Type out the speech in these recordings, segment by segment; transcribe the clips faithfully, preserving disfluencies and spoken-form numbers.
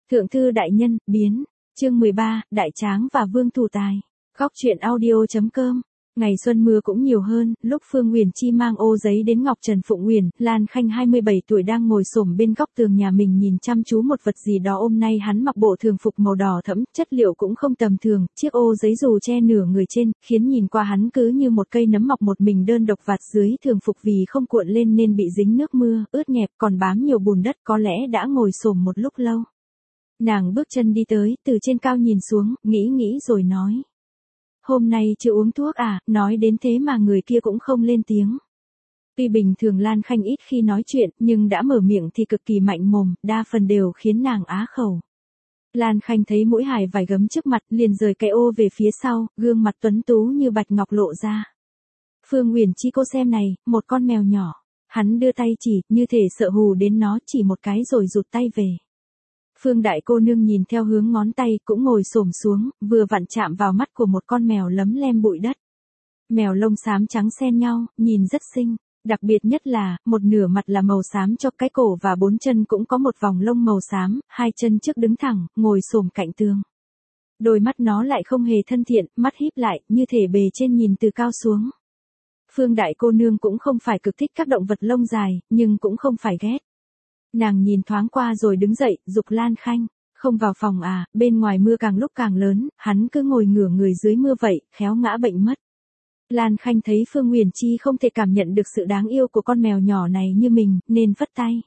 Thượng thư đại nhân, biến. Chương mười ba, Đại Tráng và Vương Thủ Tài. Góc truyện audio.com. Ngày xuân mưa cũng nhiều hơn, lúc Phương Nguyền Chi mang ô giấy đến Ngọc Trần Phụng Nguyền, Lan Khanh hai mươi bảy tuổi đang ngồi xổm bên góc tường nhà mình nhìn chăm chú một vật gì đó. Hôm nay hắn mặc bộ thường phục màu đỏ thẫm, chất liệu cũng không tầm thường, chiếc ô giấy dù che nửa người trên, khiến nhìn qua hắn cứ như một cây nấm mọc một mình đơn độc vạt dưới thường phục vì không cuộn lên nên bị dính nước mưa, ướt nhẹp còn bám nhiều bùn đất, có lẽ đã ngồi xổm một lúc lâu. Nàng bước chân đi tới, từ trên cao nhìn xuống, nghĩ nghĩ rồi nói. Hôm nay chưa uống thuốc à, nói đến thế mà người kia cũng không lên tiếng. Tuy bình thường Lan Khanh ít khi nói chuyện, nhưng đã mở miệng thì cực kỳ mạnh mồm, đa phần đều khiến nàng á khẩu. Lan Khanh thấy mũi hài vải gấm trước mặt, liền rời cái ô về phía sau, gương mặt tuấn tú như bạch ngọc lộ ra. Phương Nguyền Chi, cô xem này, một con mèo nhỏ. Hắn đưa tay chỉ, như thể sợ hù đến nó, chỉ một cái rồi rụt tay về. Phương đại cô nương nhìn theo hướng ngón tay, cũng ngồi xổm xuống, vừa vặn chạm vào mắt của một con mèo lấm lem bụi đất. Mèo lông xám trắng xen nhau, nhìn rất xinh, đặc biệt nhất là, một nửa mặt là màu xám cho cái cổ và bốn chân cũng có một vòng lông màu xám, hai chân trước đứng thẳng, ngồi xổm cạnh tường. Đôi mắt nó lại không hề thân thiện, mắt híp lại, như thể bề trên nhìn từ cao xuống. Phương đại cô nương cũng không phải cực thích các động vật lông dài, nhưng cũng không phải ghét. Nàng nhìn thoáng qua rồi đứng dậy, giục Lan Khanh, không vào phòng à, bên ngoài mưa càng lúc càng lớn, hắn cứ ngồi ngửa người dưới mưa vậy, khéo ngã bệnh mất. Lan Khanh thấy Phương Nguyền Chi không thể cảm nhận được sự đáng yêu của con mèo nhỏ này như mình, nên vất tay.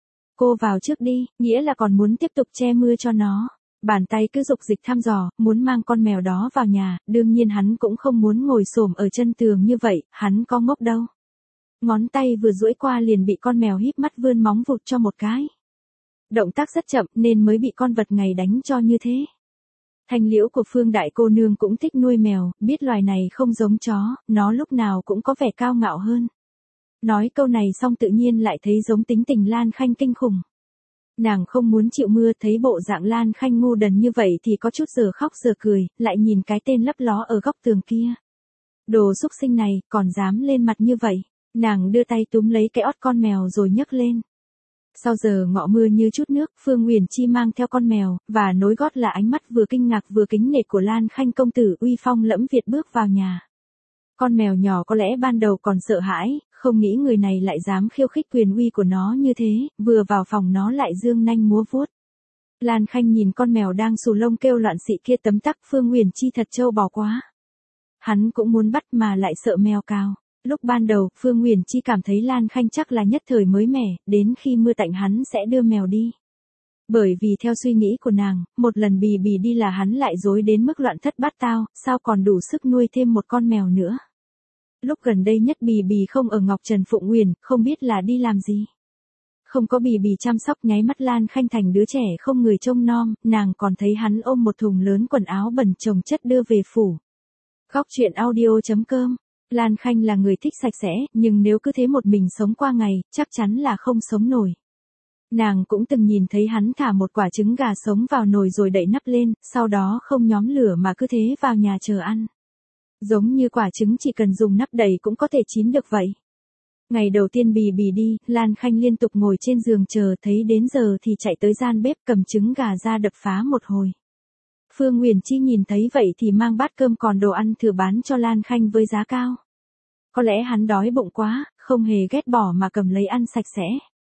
Cô vào trước đi, nghĩa là còn muốn tiếp tục che mưa cho nó. Bàn tay cứ dục dịch thăm dò, muốn mang con mèo đó vào nhà, đương nhiên hắn cũng không muốn ngồi xổm ở chân tường như vậy, hắn có ngốc đâu. Ngón tay vừa duỗi qua liền bị con mèo híp mắt vươn móng vụt cho một cái. Động tác rất chậm nên mới bị con vật ngày đánh cho như thế. Thanh liễu của Phương đại cô nương cũng thích nuôi mèo, biết loài này không giống chó, nó lúc nào cũng có vẻ cao ngạo hơn. Nói câu này xong tự nhiên lại thấy giống tính tình Lan Khanh kinh khủng. Nàng không muốn chịu mưa, thấy bộ dạng Lan Khanh ngu đần như vậy thì có chút giờ khóc giờ cười, lại nhìn cái tên lấp ló ở góc tường kia. Đồ xúc sinh này, còn dám lên mặt như vậy. Nàng đưa tay túm lấy cái ót con mèo rồi nhấc lên. Sau giờ ngọ mưa như chút nước, Phương Nguyền Chi mang theo con mèo, và nối gót là ánh mắt vừa kinh ngạc vừa kính nể của Lan Khanh công tử uy phong lẫm Việt bước vào nhà. Con mèo nhỏ có lẽ ban đầu còn sợ hãi, không nghĩ người này lại dám khiêu khích quyền uy của nó như thế, vừa vào phòng nó lại dương nanh múa vuốt. Lan Khanh nhìn con mèo đang xù lông kêu loạn xị kia tấm tắc, Phương Nguyền Chi thật trâu bò quá. Hắn cũng muốn bắt mà lại sợ mèo cào. Lúc ban đầu, Phương Nguyền Chi cảm thấy Lan Khanh chắc là nhất thời mới mẻ, đến khi mưa tạnh hắn sẽ đưa mèo đi. Bởi vì theo suy nghĩ của nàng, một lần bì bì đi là hắn lại dối đến mức loạn thất bát tao, sao còn đủ sức nuôi thêm một con mèo nữa. Lúc gần đây nhất bì bì không ở Ngọc Trần Phụng Nguyền, không biết là đi làm gì. Không có bì bì chăm sóc, nháy mắt Lan Khanh thành đứa trẻ không người trông nom, nàng còn thấy hắn ôm một thùng lớn quần áo bẩn chồng chất đưa về phủ. Góc truyện audio.com. Lan Khanh là người thích sạch sẽ, nhưng nếu cứ thế một mình sống qua ngày, chắc chắn là không sống nổi. Nàng cũng từng nhìn thấy hắn thả một quả trứng gà sống vào nồi rồi đậy nắp lên, sau đó không nhóm lửa mà cứ thế vào nhà chờ ăn. Giống như quả trứng chỉ cần dùng nắp đậy cũng có thể chín được vậy. Ngày đầu tiên bì bì đi, Lan Khanh liên tục ngồi trên giường chờ, thấy đến giờ thì chạy tới gian bếp cầm trứng gà ra đập phá một hồi. Phương Nguyền Chi nhìn thấy vậy thì mang bát cơm còn đồ ăn thừa bán cho Lan Khanh với giá cao. Có lẽ hắn đói bụng quá, không hề ghét bỏ mà cầm lấy ăn sạch sẽ.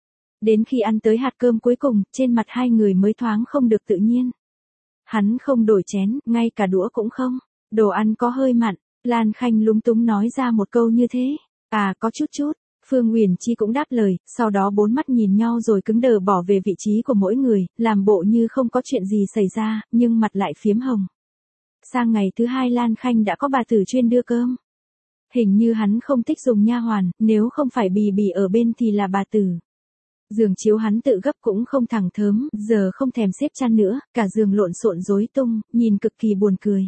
Đến khi ăn tới hạt cơm cuối cùng, trên mặt hai người mới thoáng không được tự nhiên. Hắn không đổi chén, ngay cả đũa cũng không. Đồ ăn có hơi mặn, Lan Khanh lúng túng nói ra một câu như thế. À, có chút chút. Phương Nguyền Chi cũng đáp lời, sau đó bốn mắt nhìn nhau rồi cứng đờ bỏ về vị trí của mỗi người, làm bộ như không có chuyện gì xảy ra, nhưng mặt lại phiếm hồng. Sang ngày thứ hai Lan Khanh đã có bà tử chuyên đưa cơm. Hình như hắn không thích dùng nha hoàn, nếu không phải bì bì ở bên thì là bà tử. Giường chiếu hắn tự gấp cũng không thẳng thớm, giờ không thèm xếp chăn nữa, cả giường lộn xộn rối tung, nhìn cực kỳ buồn cười.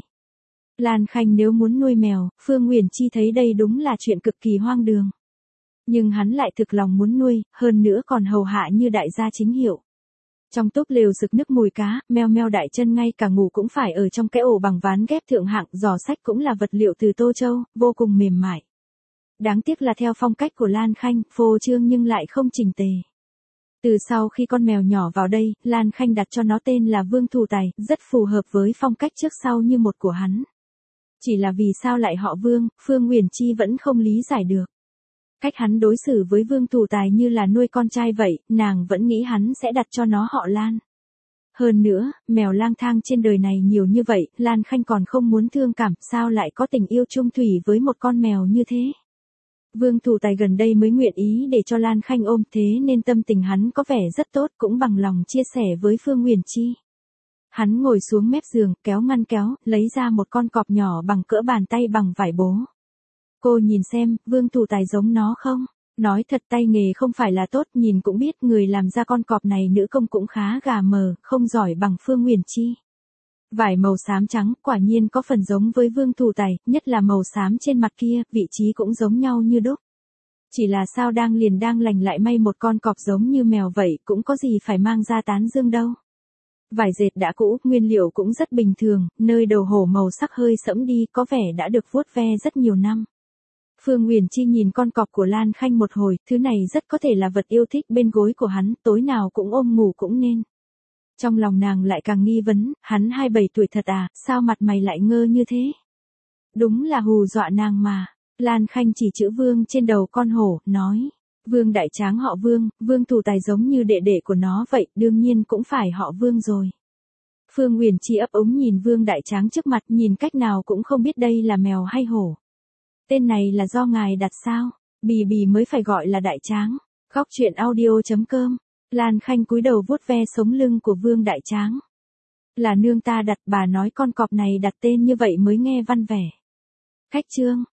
Lan Khanh nếu muốn nuôi mèo, Phương Nguyền Chi thấy đây đúng là chuyện cực kỳ hoang đường. Nhưng hắn lại thực lòng muốn nuôi, hơn nữa còn hầu hạ như đại gia chính hiệu. Trong túp lều rực nức mùi cá, meo meo đại chân ngay cả ngủ cũng phải ở trong cái ổ bằng ván ghép thượng hạng, giỏ sách cũng là vật liệu từ Tô Châu, vô cùng mềm mại. Đáng tiếc là theo phong cách của Lan Khanh, phô trương nhưng lại không chỉnh tề. Từ sau khi con mèo nhỏ vào đây, Lan Khanh đặt cho nó tên là Vương Thủ Tài, rất phù hợp với phong cách trước sau như một của hắn. Chỉ là vì sao lại họ Vương, Phương Nguyền Chi vẫn không lý giải được. Cách hắn đối xử với Vương Thủ Tài như là nuôi con trai vậy, nàng vẫn nghĩ hắn sẽ đặt cho nó họ Lan. Hơn nữa, mèo lang thang trên đời này nhiều như vậy, Lan Khanh còn không muốn thương cảm, sao lại có tình yêu chung thủy với một con mèo như thế. Vương Thủ Tài gần đây mới nguyện ý để cho Lan Khanh ôm, thế nên tâm tình hắn có vẻ rất tốt, cũng bằng lòng chia sẻ với Phương Nguyền Chi. Hắn ngồi xuống mép giường, kéo ngăn kéo, lấy ra một con cọp nhỏ bằng cỡ bàn tay bằng vải bố. Cô nhìn xem, Vương Thủ Tài giống nó không? Nói thật, tay nghề không phải là tốt, nhìn cũng biết người làm ra con cọp này nữ công cũng khá gà mờ, không giỏi bằng Phương Nguyền Chi. Vải màu xám trắng, quả nhiên có phần giống với Vương Thủ Tài, nhất là màu xám trên mặt kia, vị trí cũng giống nhau như đúc. Chỉ là sao đang liền đang lành lại may một con cọp giống như mèo vậy, cũng có gì phải mang ra tán dương đâu. Vải dệt đã cũ, nguyên liệu cũng rất bình thường, nơi đầu hổ màu sắc hơi sẫm đi, có vẻ đã được vuốt ve rất nhiều năm. Phương Nguyền Chi nhìn con cọp của Lan Khanh một hồi, thứ này rất có thể là vật yêu thích bên gối của hắn, tối nào cũng ôm ngủ cũng nên. Trong lòng nàng lại càng nghi vấn, hắn hai mươi bảy tuổi thật à, sao mặt mày lại ngơ như thế? Đúng là hù dọa nàng mà. Lan Khanh chỉ chữ Vương trên đầu con hổ, nói. Vương đại tráng họ Vương, Vương Thủ Tài giống như đệ đệ của nó vậy, đương nhiên cũng phải họ Vương rồi. Phương Nguyền Chi ấp úng nhìn Vương đại tráng trước mặt, nhìn cách nào cũng không biết đây là mèo hay hổ. Tên này là do ngài đặt sao? Bì bì mới phải gọi là đại tráng. Khóc chuyện audio chấm com. Lan Khanh cúi đầu vuốt ve sống lưng của Vương đại tráng. Là nương ta đặt, bà nói con cọp này đặt tên như vậy mới nghe văn vẻ. Khách chương.